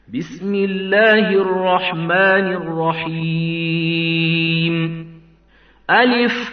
بسم الله الرحمن الرحيم ألف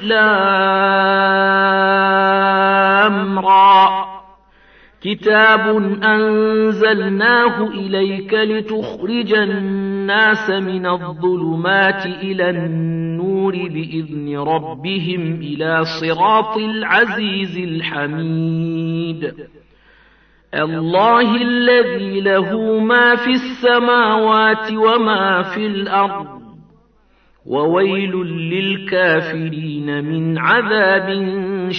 لام را كتاب أنزلناه إليك لتخرج الناس من الظلمات إلى النور بإذن ربهم إلى صراط العزيز الحميد الله الذي له ما في السماوات وما في الأرض وويل للكافرين من عذاب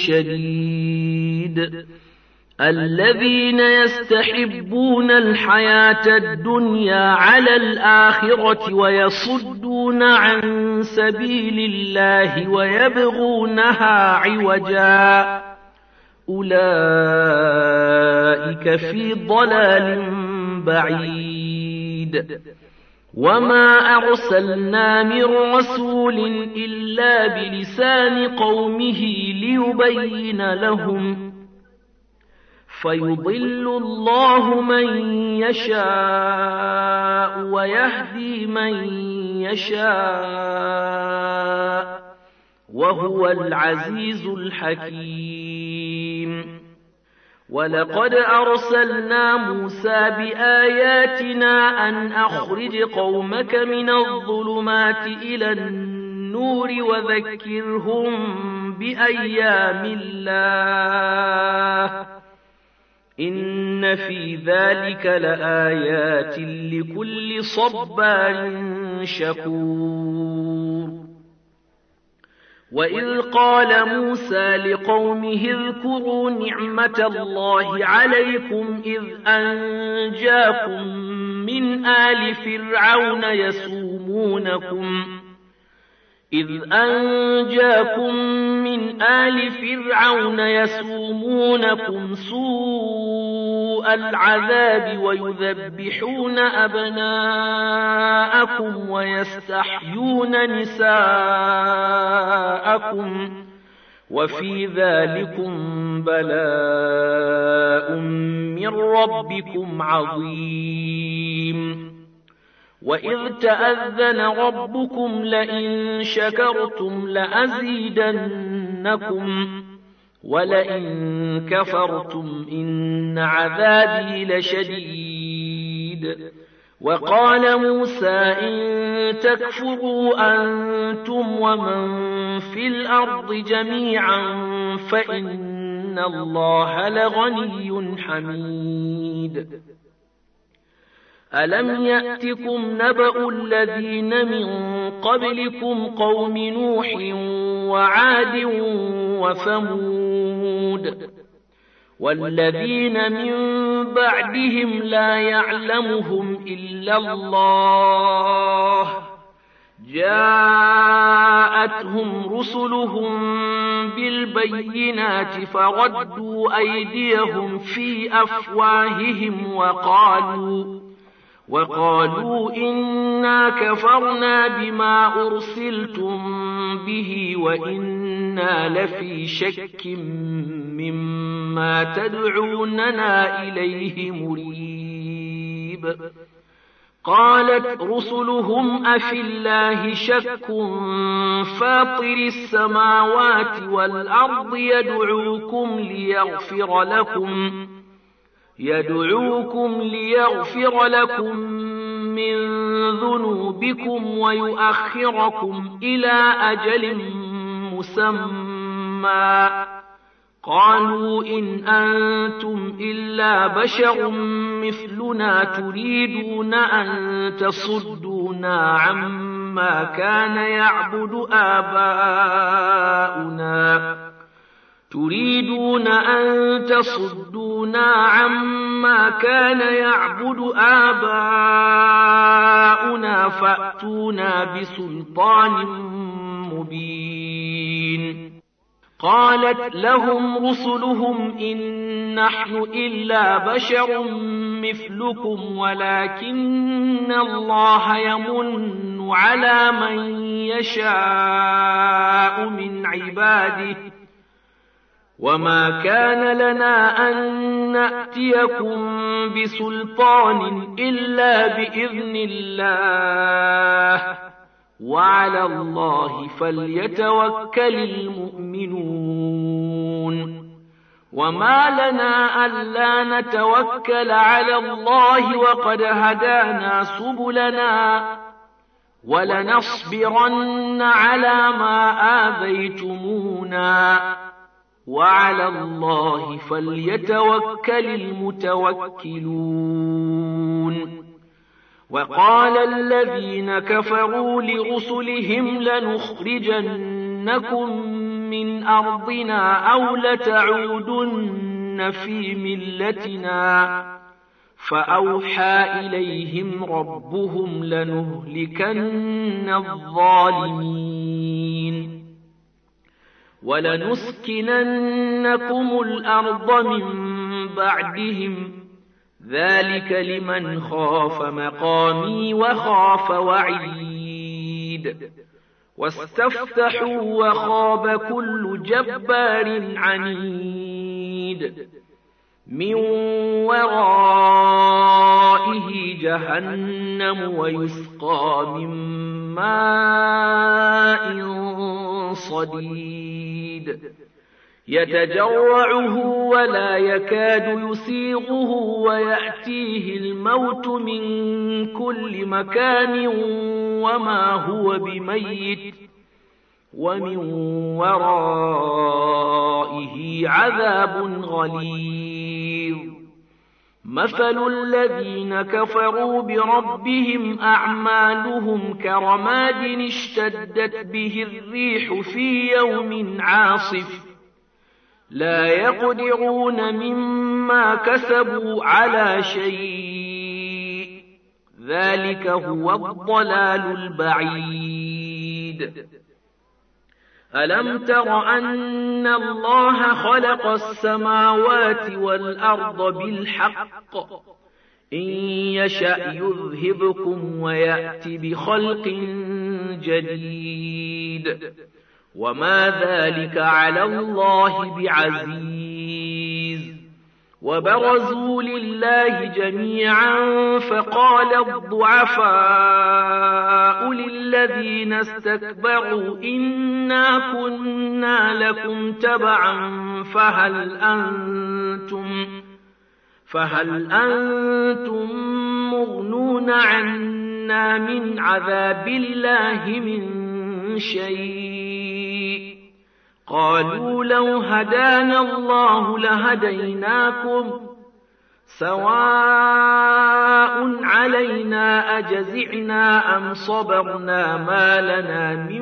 شديد الذين يستحبون الحياة الدنيا على الآخرة ويصدون عن سبيل الله ويبغونها عوجا أولئك في ضلال بعيد وما أرسلنا من رسول إلا بلسان قومه ليبين لهم فيضل الله من يشاء ويهدي من يشاء وهو العزيز الحكيم ولقد أرسلنا موسى بآياتنا أن أخرج قومك من الظلمات إلى النور وذكرهم بأيام الله إن في ذلك لآيات لكل صبار شكور وإذ قال موسى لقومه اذكروا نعمة الله عليكم أنجاكم من آل فرعون يسومونكم سوء العذاب ويذبحون أبناءكم ويستحيون نساءكم وفي ذلكم بلاء من ربكم عظيم وإذ تأذن ربكم لئن شكرتم لأزيدنكم ولئن كفرتم إن عذابي لشديد وقال موسى إن تكفروا أنتم ومن في الأرض جميعا فإن الله لغني حميد ألم يأتكم نبأ الذين من قبلكم قوم نوح وعاد وثمود والذين من بعدهم لا يعلمهم إلا الله جاءتهم رسلهم بالبينات فردوا أيديهم في أفواههم وقالوا إنا كفرنا بما أرسلتم به وإنا لفي شك مما تدعوننا إليه مريب قالت رسلهم أفي الله شك فاطر السماوات والأرض يدعوكم ليغفر لكم من ذنوبكم ويؤخركم إلى أجل مسمى قالوا إن أنتم إلا بشر مثلنا تريدون أن تصدونا عما كان يعبد آباؤنا فأتونا بسلطان مبين قالت لهم رسلهم إن نحن إلا بشر مثلكم ولكن الله يمن على من يشاء من عباده وما كان لنا أن نأتيكم بسلطان إلا بإذن الله وعلى الله فليتوكل المؤمنون وما لنا ألا نتوكل على الله وقد هدانا سبلنا ولنصبرن على ما آذيتمونا وعلى الله فليتوكل المتوكلون وقال الذين كفروا لرسلهم لنخرجنكم من أرضنا أو لتعودن في ملتنا فأوحى إليهم ربهم لنهلكن الظالمين ولنسكننكم الأرض من بعدهم ذلك لمن خاف مقامي وخاف وعيد واستفتحوا وخاب كل جبار عنيد من ورائه جهنم ويسقى من ماء صديد يتجرعه ولا يكاد يسيغه ويأتيه الموت من كل مكان وما هو بميت ومن ورائه عذاب غليظ مثل الذين كفروا بربهم أعمالهم كرماد اشتدت به الريح في يوم عاصف لا يقدرون مما كسبوا على شيء ذلك هو الضلال البعيد ألم تر أن الله خلق السماوات والأرض بالحق إن يشأ يذهبكم ويأتي بخلق جديد وما ذلك على الله بعزيز وبرزوا لله جميعا فقال الضعفاء للذين استكبروا إنا كنا لكم تبعا فهل أنتم مغنون عنا من عذاب الله من شيء قالوا لو هدانا الله لهديناكم سواء علينا أجزعنا أم صبرنا ما لنا من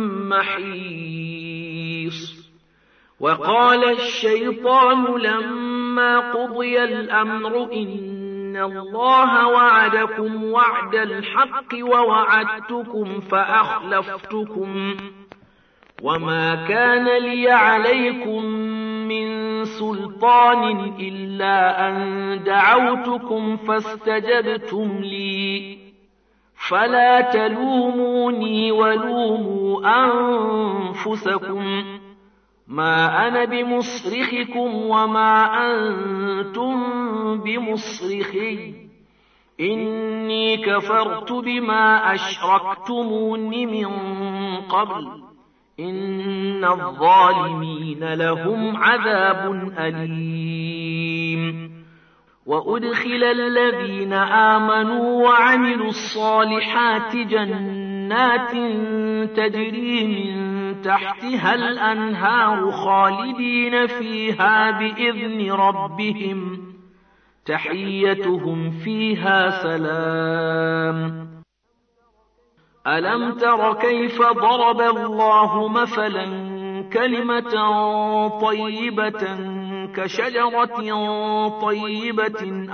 محيص وقال الشيطان لما قضي الأمر إن الله وعدكم وعد الحق ووعدتكم فأخلفتكم وما كان لي عليكم من سلطان إلا أن دعوتكم فاستجبتم لي فلا تلوموني ولوموا أنفسكم ما أنا بمصرخكم وما أنتم بمصرخي إني كفرت بما أشركتمون من قبل إن الظالمين لهم عذاب أليم وأدخل الذين آمنوا وعملوا الصالحات جنات تجري من تحتها الأنهار خالدين فيها بإذن ربهم تحيتهم فيها سلام ألم تر كيف ضرب الله مثلا كلمة طيبة كشجرة طيبة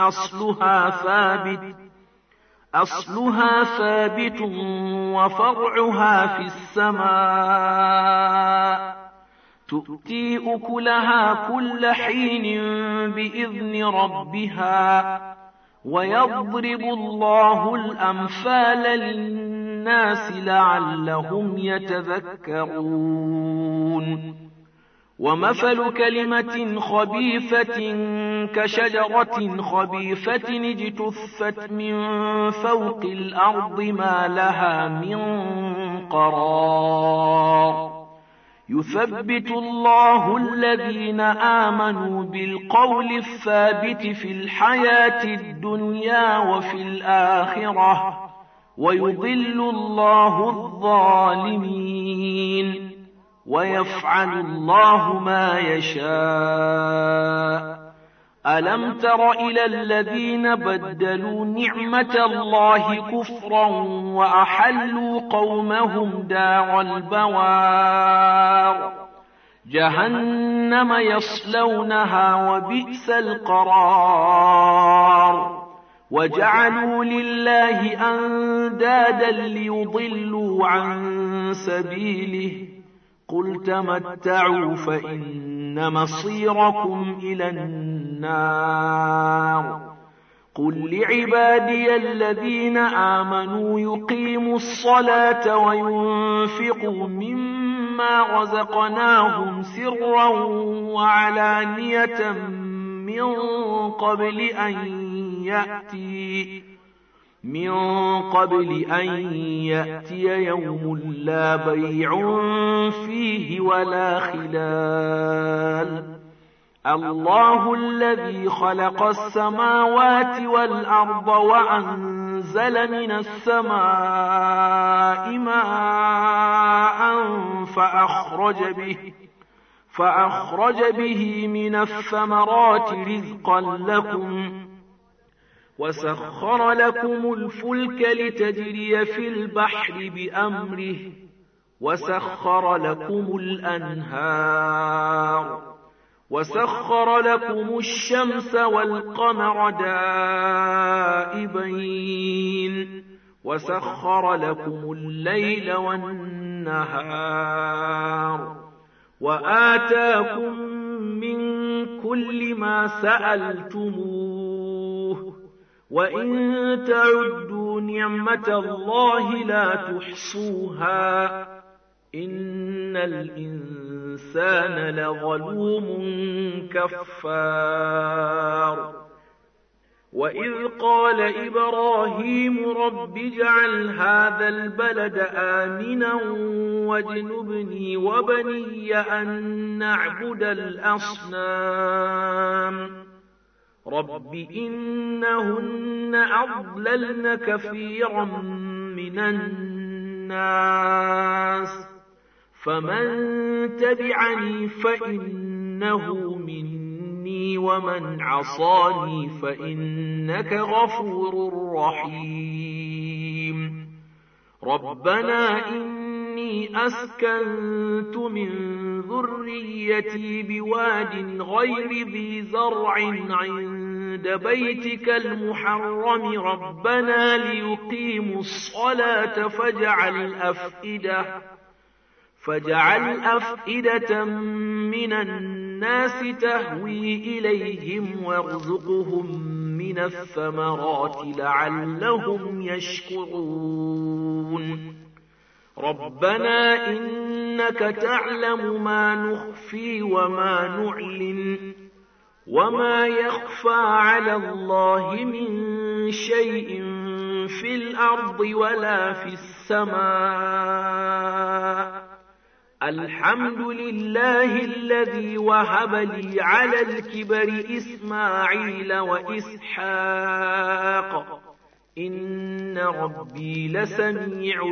أصلها ثابت وفرعها في السماء تؤتي أكلها كل حين بإذن ربها ويضرب الله الأمثال للناس لعلهم يتذكرون ومثل كلمة خبيثة كشجرة خبيثة اجتثت من فوق الأرض ما لها من قرار يثبت الله الذين آمنوا بالقول الثابت في الحياة الدنيا وفي الآخرة ويضل الله الظالمين ويفعل الله ما يشاء. ألم تر إلى الذين بدلوا نعمة الله كفرا وأحلوا قومهم دار البوار جهنم يصلونها وبئس القرار وجعلوا لله أندادا ليضلوا عن سبيله قل تمتعوا فإن مصيركم إلى النار قل لعبادي الذين آمنوا يقيموا الصلاة وينفقوا مما رزقناهم سرا وعلانية من قبل أن يأتي يوم لا بيع فيه ولا خلال الله الذي خلق السماوات والأرض وأنزل من السماء ماء فأخرج به من الثمرات رزقا لكم وسخر لكم الفلك لتجري في البحر بأمره وسخر لكم الأنهار وسخر لكم الشمس والقمر دائبين وسخر لكم الليل والنهار وآتاكم من كل ما سألتموه وإن تعدوا نعمة الله لا تحصوها إن الإنسان لظلوم كفار وإذ قال إبراهيم رب اجعل هذا البلد آمنا واجنبني وبني أن نعبد الأصنام رب إنهن أضللن كثيرا من الناس فمن تبعني فإنه مني ومن عصاني فإنك غفور رحيم ربنا إني أسكنت من ذريتي بواد غير ذي زرع عند بيتك المحرم ربنا ليقيموا الصلاة فاجعل أفئدة من الناس تهوي إليهم وارزقهم من الثمرات لعلهم يشكرون ربنا إنك تعلم ما نخفي وما نعلن وما يخفى على الله من شيء في الأرض ولا في السماء الحمد لله الذي وهب لي على الكبر إسماعيل وإسحاق إن ربي لسميع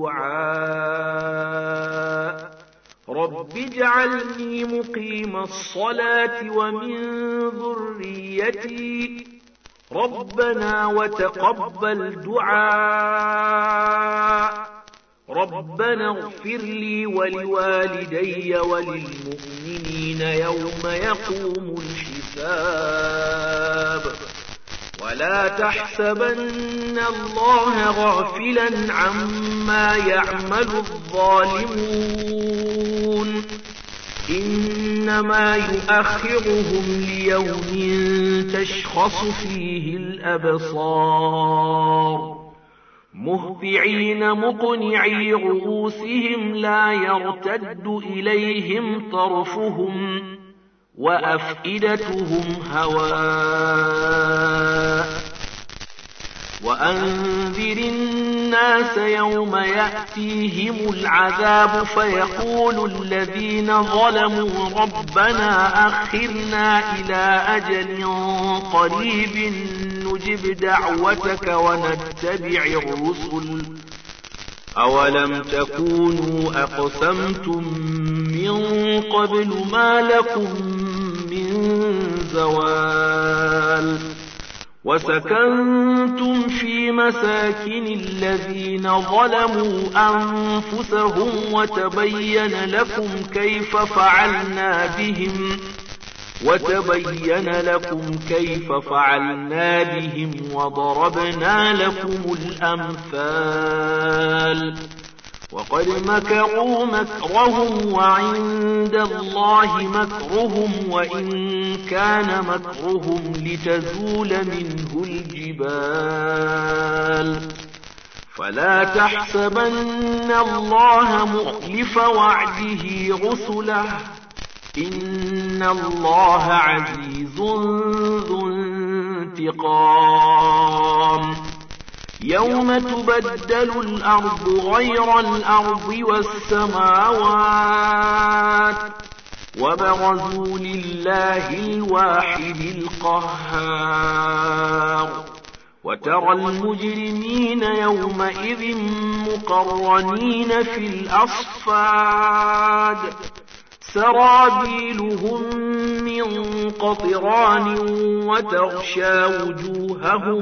الدعاء رب اجعلني مقيم الصلاة ومن ذريتي ربنا وتقبل دعاء ربنا اغفر لي ولوالدي وللمؤمنين يوم يقوم الحساب ولا تحسبن الله غافلا عما يعمل الظالمون إنما يؤخرهم ليوم تشخص فيه الأبصار مهطعين مقنعي رؤوسهم لا يرتد إليهم طرفهم وأفئدتهم هواء وأنذر الناس يوم يأتيهم العذاب فيقول الذين ظلموا ربنا أخرنا إلى أجل قريب نجب دعوتك ونتبع الرسل أولم تكونوا أقسمتم من قبل ما لكم من زوال وسكنتم في مساكن الذين ظلموا أنفسهم وتبين لكم كيف فعلنا بهم وضربنا لكم الأمثال وقد مكروا مكرهم وعند الله مكرهم وإن كان مكرهم لتزول منه الجبال فلا تحسبن الله مخلف وعده رسله إن الله عزيز ذو انتقام يوم تبدل الأرض غير الأرض والسماوات وبرزوا لله الواحد القهار وترى المجرمين يومئذ مقرنين في الأصفاد سرابيلهم من قطران وتغشى وجوههم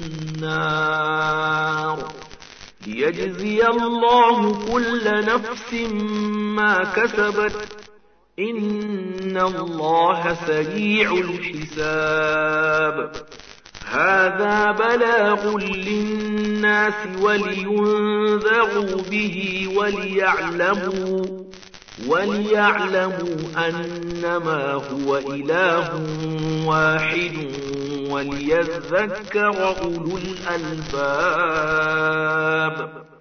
النار ليجزي الله كل نفس ما كسبت إن الله سريع الحساب هذا بلاغ للناس ولينذروا به وليعلموا أنما هو إله واحد وليذكر أولو الألباب